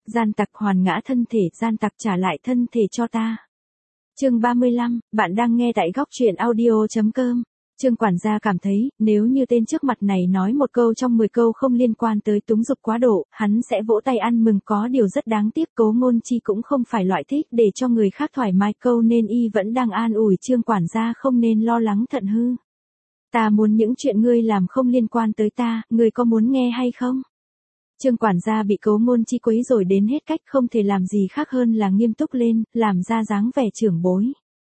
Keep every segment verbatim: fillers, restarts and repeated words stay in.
Gian tặc hoàn ngã thân thể, gian tặc trả lại thân thể cho ta. Chương ba mươi lăm, bạn đang nghe tại góc truyện audio chấm com. Trương quản gia cảm thấy, nếu như tên trước mặt này nói một câu trong mười câu không liên quan tới túng dục quá độ, hắn sẽ vỗ tay ăn mừng. Có điều rất đáng tiếc, Cố Ngôn Chi cũng không phải loại thích để cho người khác thoải mái câu nên y vẫn đang an ủi Trương quản gia không nên lo lắng thận hư. Ta muốn những chuyện ngươi làm không liên quan tới ta, ngươi có muốn nghe hay không? Trương quản gia bị Cố Ngôn Chi quấy rồi đến hết cách, không thể làm gì khác hơn là nghiêm túc lên, làm ra dáng vẻ trưởng bối.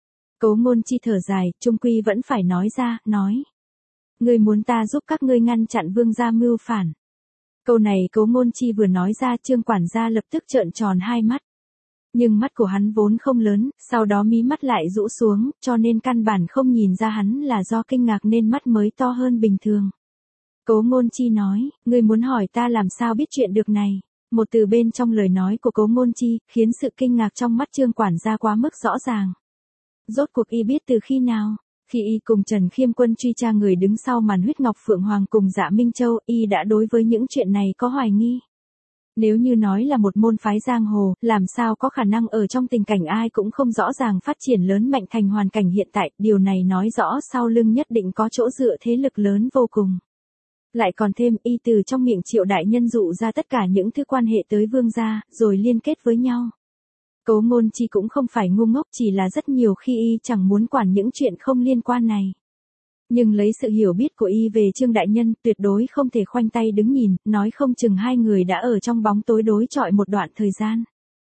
Cố Ngôn Chi thở dài, chung quy vẫn phải nói ra, nói. Ngươi muốn ta giúp các ngươi ngăn chặn Vương gia mưu phản. Câu này Cố Ngôn Chi vừa nói ra, Trương quản gia lập tức trợn tròn hai mắt. Nhưng mắt của hắn vốn không lớn, sau đó mí mắt lại rũ xuống, cho nên căn bản không nhìn ra hắn là do kinh ngạc nên mắt mới to hơn bình thường. Cố Ngôn Chi nói, ngươi muốn hỏi ta làm sao biết chuyện được này. Một từ bên trong lời nói của Cố Ngôn Chi, khiến sự kinh ngạc trong mắt Trương quản gia quá mức rõ ràng. Rốt cuộc y biết từ khi nào? Khi y cùng Trần Khiêm Quân truy tra người đứng sau màn huyết ngọc Phượng Hoàng cùng Dạ Minh Châu, y đã đối với những chuyện này có hoài nghi. Nếu như nói là một môn phái giang hồ, làm sao có khả năng ở trong tình cảnh ai cũng không rõ ràng phát triển lớn mạnh thành hoàn cảnh hiện tại, điều này nói rõ sau lưng nhất định có chỗ dựa thế lực lớn vô cùng. Lại còn thêm y từ trong miệng Triệu đại nhân dụ ra tất cả những thứ quan hệ tới Vương gia, rồi liên kết với nhau. Cố Ngôn Chi cũng không phải ngu ngốc, chỉ là rất nhiều khi y chẳng muốn quản những chuyện không liên quan này. Nhưng lấy sự hiểu biết của y về Trương đại nhân, tuyệt đối không thể khoanh tay đứng nhìn, nói không chừng hai người đã ở trong bóng tối đối chọi một đoạn thời gian.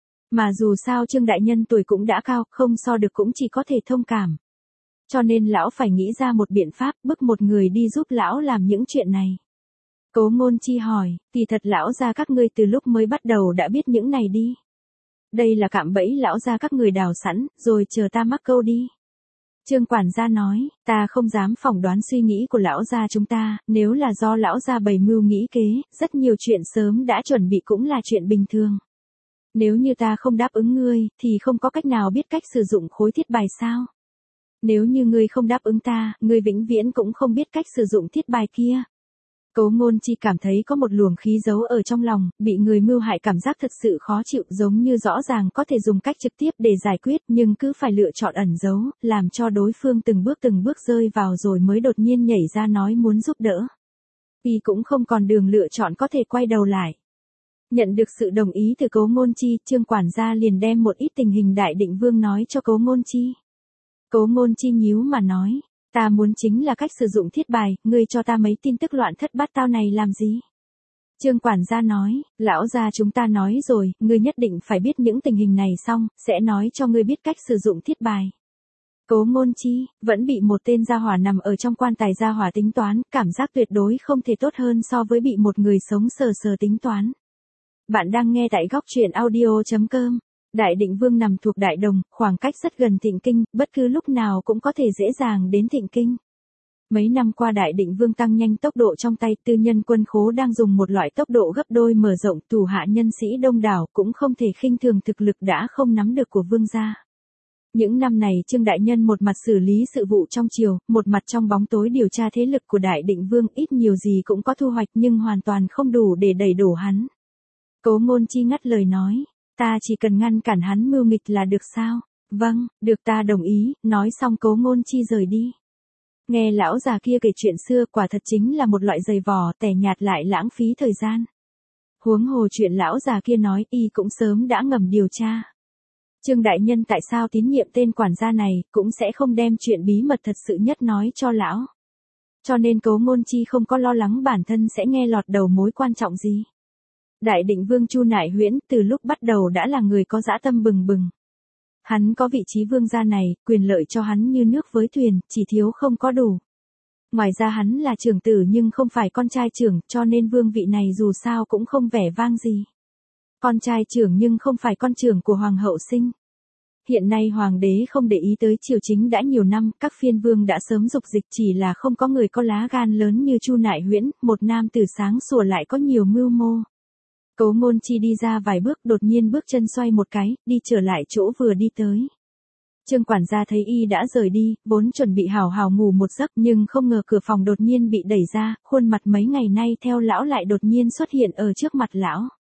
Mà dù sao Trương đại nhân tuổi cũng đã cao, không so được cũng chỉ có thể thông cảm. Cho nên lão phải nghĩ ra một biện pháp, bức một người đi giúp lão làm những chuyện này. Cố Ngôn Chi hỏi, kỳ thật lão gia các ngươi từ lúc mới bắt đầu đã biết những này đi. Đây là cạm bẫy lão gia các người đào sẵn, rồi chờ ta mắc câu đi. Trương quản gia nói, ta không dám phỏng đoán suy nghĩ của lão gia chúng ta, nếu là do lão gia bày mưu nghĩ kế, rất nhiều chuyện sớm đã chuẩn bị cũng là chuyện bình thường. Nếu như ta không đáp ứng ngươi, thì không có cách nào biết cách sử dụng khối thiết bài sao? Nếu như ngươi không đáp ứng ta, ngươi vĩnh viễn cũng không biết cách sử dụng thiết bài kia. Cố Ngôn Chi cảm thấy có một luồng khí giấu ở trong lòng, bị người mưu hại cảm giác thật sự khó chịu, giống như rõ ràng có thể dùng cách trực tiếp để giải quyết nhưng cứ phải lựa chọn ẩn giấu, làm cho đối phương từng bước từng bước rơi vào rồi mới đột nhiên nhảy ra nói muốn giúp đỡ. Y cũng không còn đường lựa chọn có thể quay đầu lại. Nhận được sự đồng ý từ Cố Ngôn Chi, Trương quản gia liền đem một ít tình hình Đại Định Vương nói cho Cố Ngôn Chi. Cố Ngôn Chi nhíu mà nói. Ta muốn chính là cách sử dụng thiết bài, ngươi cho ta mấy tin tức loạn thất bát tao này làm gì? Trương quản gia nói, lão gia chúng ta nói rồi, ngươi nhất định phải biết những tình hình này xong, sẽ nói cho ngươi biết cách sử dụng thiết bài. Cố Ngôn Chi, vẫn bị một tên gia hỏa nằm ở trong quan tài gia hỏa tính toán, cảm giác tuyệt đối không thể tốt hơn so với bị một người sống sờ sờ tính toán. Bạn đang nghe tại góc truyện audio chấm com. Đại Định Vương nằm thuộc Đại Đồng, khoảng cách rất gần Thịnh Kinh, bất cứ lúc nào cũng có thể dễ dàng đến Thịnh Kinh. Mấy năm qua Đại Định Vương tăng nhanh tốc độ trong tay, tư nhân quân khố đang dùng một loại tốc độ gấp đôi mở rộng, thủ hạ nhân sĩ đông đảo, cũng không thể khinh thường thực lực đã không nắm được của Vương gia. Những năm này Trương đại nhân một mặt xử lý sự vụ trong triều, một mặt trong bóng tối điều tra thế lực của Đại Định Vương, ít nhiều gì cũng có thu hoạch nhưng hoàn toàn không đủ để đẩy đổ hắn. Cố Ngôn Chi ngắt lời nói. Ta chỉ cần ngăn cản hắn mưu nghịch là được sao? Vâng, được ta đồng ý, nói xong Cố Ngôn Chi rời đi. Nghe lão già kia kể chuyện xưa quả thật chính là một loại giày vò, tẻ nhạt lại lãng phí thời gian. Huống hồ chuyện lão già kia nói y cũng sớm đã ngầm điều tra. Trương đại nhân tại sao tín nhiệm tên quản gia này, cũng sẽ không đem chuyện bí mật thật sự nhất nói cho lão. Cho nên Cố Ngôn Chi không có lo lắng bản thân sẽ nghe lọt đầu mối quan trọng gì. Đại Định Vương Chu Nại Huyễn từ lúc bắt đầu đã là người có dã tâm bừng bừng. Hắn có vị trí vương gia này, quyền lợi cho hắn như nước với thuyền, chỉ thiếu không có đủ. Ngoài ra hắn là trưởng tử nhưng không phải con trai trưởng, cho nên vương vị này dù sao cũng không vẻ vang gì. Con trai trưởng nhưng không phải con trưởng của hoàng hậu sinh. Hiện nay hoàng đế không để ý tới triều chính đã nhiều năm, các phiên vương đã sớm dục dịch, chỉ là không có người có lá gan lớn như Chu Nại Huyễn, một nam tử sáng sủa lại có nhiều mưu mô. Cố Ngôn Chi đi ra vài bước, đột nhiên bước chân xoay một cái, đi trở lại chỗ vừa đi tới. Trương quản gia thấy y đã rời đi, vốn chuẩn bị hào hào ngủ một giấc nhưng không ngờ cửa phòng đột nhiên bị đẩy ra, khuôn mặt mấy ngày nay theo lão lại đột nhiên xuất hiện ở trước mặt lão.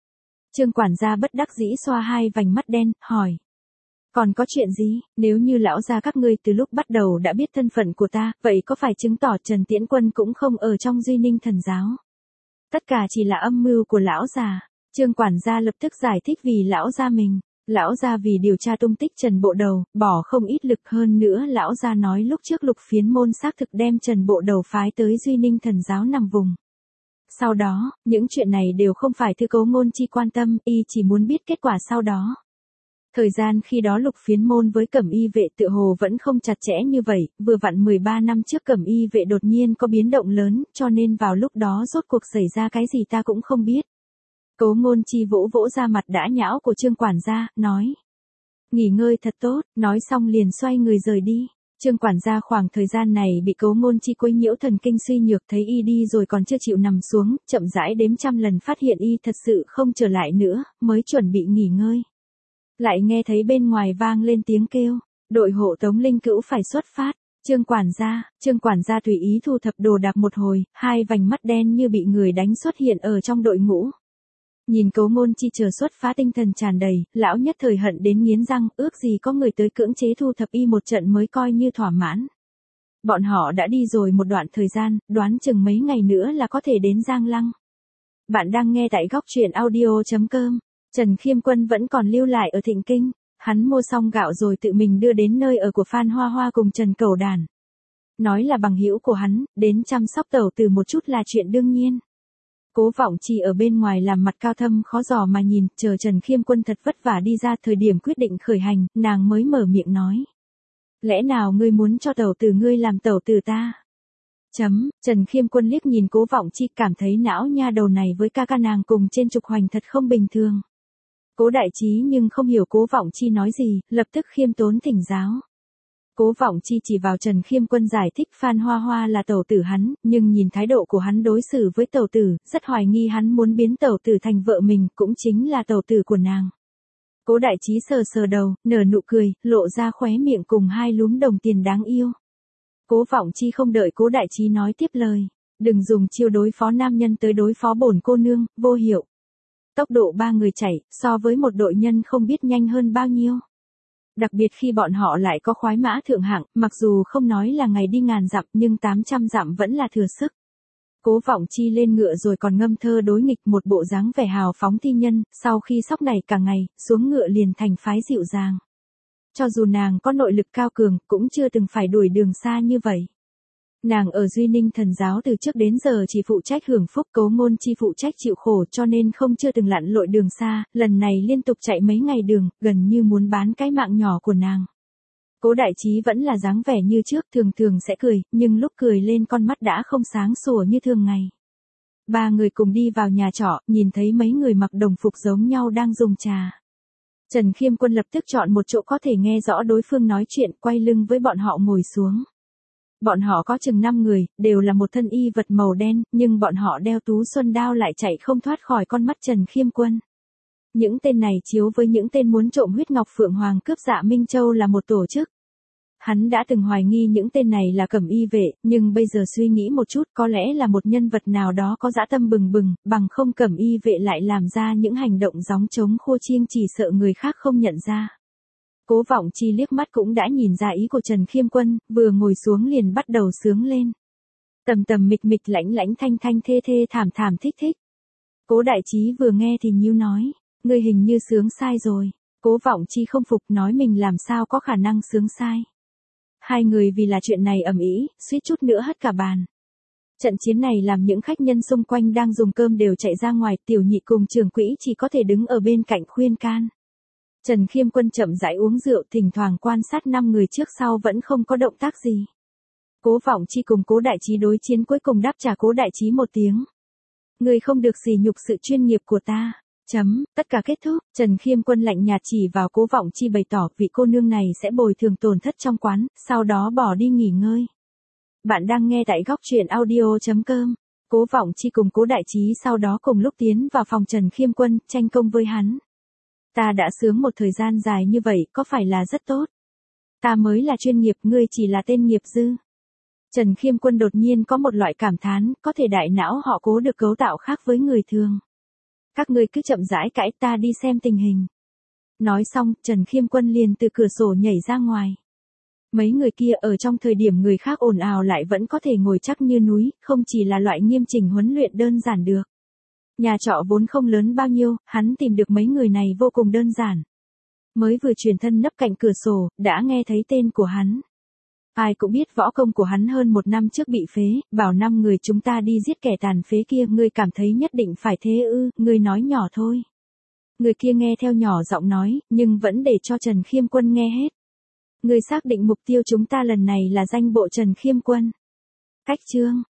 Trương quản gia bất đắc dĩ xoa hai vành mắt đen, hỏi. Còn có chuyện gì, nếu như lão gia các ngươi từ lúc bắt đầu đã biết thân phận của ta, vậy có phải chứng tỏ Trần Tiễn Quân cũng không ở trong Duy Ninh thần giáo? Tất cả chỉ là âm mưu của lão già. Trương quản gia lập tức giải thích vì lão gia mình. Lão gia vì điều tra tung tích Trần Bộ Đầu, bỏ không ít lực hơn nữa lão gia nói lúc trước Lục Phiến Môn xác thực đem Trần Bộ Đầu phái tới Duy Ninh thần giáo nằm vùng. Sau đó, những chuyện này đều không phải Thư Cố Ngôn Chi quan tâm, y chỉ muốn biết kết quả sau đó. Thời gian khi đó Lục Phiến Môn với Cẩm Y vệ tựa hồ vẫn không chặt chẽ như vậy, vừa vặn mười ba năm trước Cẩm Y vệ đột nhiên có biến động lớn, cho nên vào lúc đó rốt cuộc xảy ra cái gì ta cũng không biết. Cố Ngôn Chi vỗ vỗ ra mặt đã nhão của Trương quản gia, nói. Nghỉ ngơi thật tốt, nói xong liền xoay người rời đi. Trương quản gia khoảng thời gian này bị Cố Ngôn Chi quấy nhiễu thần kinh suy nhược, thấy y đi rồi còn chưa chịu nằm xuống, chậm rãi đếm trăm lần phát hiện y thật sự không trở lại nữa, mới chuẩn bị nghỉ ngơi. Lại nghe thấy bên ngoài vang lên tiếng kêu, đội hộ tống linh cữu phải xuất phát. Trương quản gia, Trương quản gia tùy ý thu thập đồ đạc một hồi, hai vành mắt đen như bị người đánh xuất hiện ở trong đội ngũ. Nhìn Cố Ngôn Chi chờ xuất phát tinh thần tràn đầy, lão nhất thời hận đến nghiến răng, ước gì có người tới cưỡng chế thu thập y một trận mới coi như thỏa mãn. Bọn họ đã đi rồi một đoạn thời gian, đoán chừng mấy ngày nữa là có thể đến Giang Lăng. Bạn đang nghe tại góc truyện audio chấm com. Trần Khiêm Quân vẫn còn lưu lại ở Thịnh Kinh, hắn mua xong gạo rồi tự mình đưa đến nơi ở của Phan Hoa Hoa cùng Trần Cẩu Đản. Nói là bằng hữu của hắn, đến chăm sóc tẩu tử một chút là chuyện đương nhiên. Cố Vọng Chi ở bên ngoài làm mặt cao thâm khó dò mà nhìn, chờ Trần Khiêm Quân thật vất vả đi ra thời điểm quyết định khởi hành, nàng mới mở miệng nói. Lẽ nào ngươi muốn cho tẩu tử ngươi làm tẩu tử ta? Chấm, Trần Khiêm Quân liếc nhìn Cố Vọng Chi cảm thấy não nha đầu này với ca ca nàng cùng trên trục hoành thật không bình thường. Cố Đại Trí nhưng không hiểu Cố Vọng Chi nói gì, lập tức khiêm tốn thỉnh giáo. Cố Vọng Chi chỉ vào Trần Khiêm Quân giải thích Phan Hoa Hoa là tẩu tử hắn, nhưng nhìn thái độ của hắn đối xử với tẩu tử, rất hoài nghi hắn muốn biến tẩu tử thành vợ mình, cũng chính là tẩu tử của nàng. Cố Đại Trí sờ sờ đầu, nở nụ cười, lộ ra khóe miệng cùng hai lúm đồng tiền đáng yêu. Cố Vọng Chi không đợi Cố Đại Trí nói tiếp lời, đừng dùng chiêu đối phó nam nhân tới đối phó bổn cô nương, vô hiệu. Tốc độ ba người chạy, so với một đội nhân không biết nhanh hơn bao nhiêu. Đặc biệt khi bọn họ lại có khoái mã thượng hạng, mặc dù không nói là ngày đi ngàn dặm nhưng tám trăm dặm vẫn là thừa sức. Cố Vọng Chi lên ngựa rồi còn ngâm thơ đối nghịch một bộ dáng vẻ hào phóng thi nhân, sau khi sóc này cả ngày, xuống ngựa liền thành phái dịu dàng. Cho dù nàng có nội lực cao cường, cũng chưa từng phải đuổi đường xa như vậy. Nàng ở Duy Ninh thần giáo từ trước đến giờ chỉ phụ trách hưởng phúc, Cố Ngôn Chi phụ trách chịu khổ cho nên không chưa từng lặn lội đường xa, lần này liên tục chạy mấy ngày đường, gần như muốn bán cái mạng nhỏ của nàng. Cố Đại Trí vẫn là dáng vẻ như trước, thường thường sẽ cười, nhưng lúc cười lên con mắt đã không sáng sủa như thường ngày. Ba người cùng đi vào nhà trọ, nhìn thấy mấy người mặc đồng phục giống nhau đang dùng trà. Trần Khiêm Quân lập tức chọn một chỗ có thể nghe rõ đối phương nói chuyện, quay lưng với bọn họ ngồi xuống. Bọn họ có chừng năm người, đều là một thân y vật màu đen, nhưng bọn họ đeo tú xuân đao lại chạy không thoát khỏi con mắt Trần Khiêm Quân. Những tên này chiếu với những tên muốn trộm huyết ngọc Phượng Hoàng cướp Dạ Minh Châu là một tổ chức. Hắn đã từng hoài nghi những tên này là Cẩm Y vệ, nhưng bây giờ suy nghĩ một chút có lẽ là một nhân vật nào đó có dã tâm bừng bừng, bằng không Cẩm Y vệ lại làm ra những hành động gióng trống khua chiêng chỉ sợ người khác không nhận ra. Cố Vọng Chi liếc mắt cũng đã nhìn ra ý của Trần Khiêm Quân, vừa ngồi xuống liền bắt đầu sướng lên. Tầm tầm mịch mịch lãnh lãnh thanh thanh thê thê thảm thảm thích thích. Cố Đại Trí vừa nghe thì nhíu nói, ngươi hình như sướng sai rồi. Cố Vọng Chi không phục nói mình làm sao có khả năng sướng sai. Hai người vì là chuyện này ầm ĩ, suýt chút nữa hất cả bàn. Trận chiến này làm những khách nhân xung quanh đang dùng cơm đều chạy ra ngoài, tiểu nhị cùng trưởng quỹ chỉ có thể đứng ở bên cạnh khuyên can. Trần Khiêm Quân chậm rãi uống rượu, thỉnh thoảng quan sát năm người trước sau vẫn không có động tác gì. Cố Vọng Chi cùng Cố Đại Trí đối chiến cuối cùng đáp trả Cố Đại Trí một tiếng. Người không được sỉ nhục sự chuyên nghiệp của ta. Chấm, tất cả kết thúc, Trần Khiêm Quân lạnh nhạt chỉ vào Cố Vọng Chi bày tỏ vị cô nương này sẽ bồi thường tổn thất trong quán, sau đó bỏ đi nghỉ ngơi. Bạn đang nghe tại góc truyện audio chấm com. Cố Vọng Chi cùng Cố Đại Trí sau đó cùng lúc tiến vào phòng Trần Khiêm Quân, tranh công với hắn. Ta đã sướng một thời gian dài như vậy, có phải là rất tốt? Ta mới là chuyên nghiệp, ngươi chỉ là tên nghiệp dư. Trần Khiêm Quân đột nhiên có một loại cảm thán, có thể đại não họ Cố được cấu tạo khác với người thường. Các ngươi cứ chậm rãi cãi, ta đi xem tình hình. Nói xong, Trần Khiêm Quân liền từ cửa sổ nhảy ra ngoài. Mấy người kia ở trong thời điểm người khác ồn ào lại vẫn có thể ngồi chắc như núi, không chỉ là loại nghiêm chỉnh huấn luyện đơn giản được. Nhà trọ vốn không lớn bao nhiêu, hắn tìm được mấy người này vô cùng đơn giản. Mới vừa chuyển thân nấp cạnh cửa sổ, đã nghe thấy tên của hắn. Ai cũng biết võ công của hắn hơn một năm trước bị phế, bảo năm người chúng ta đi giết kẻ tàn phế kia, ngươi cảm thấy nhất định phải thế ư, ngươi nói nhỏ thôi. Người kia nghe theo nhỏ giọng nói, nhưng vẫn để cho Trần Khiêm Quân nghe hết. Ngươi xác định mục tiêu chúng ta lần này là danh bộ Trần Khiêm Quân. Cách chương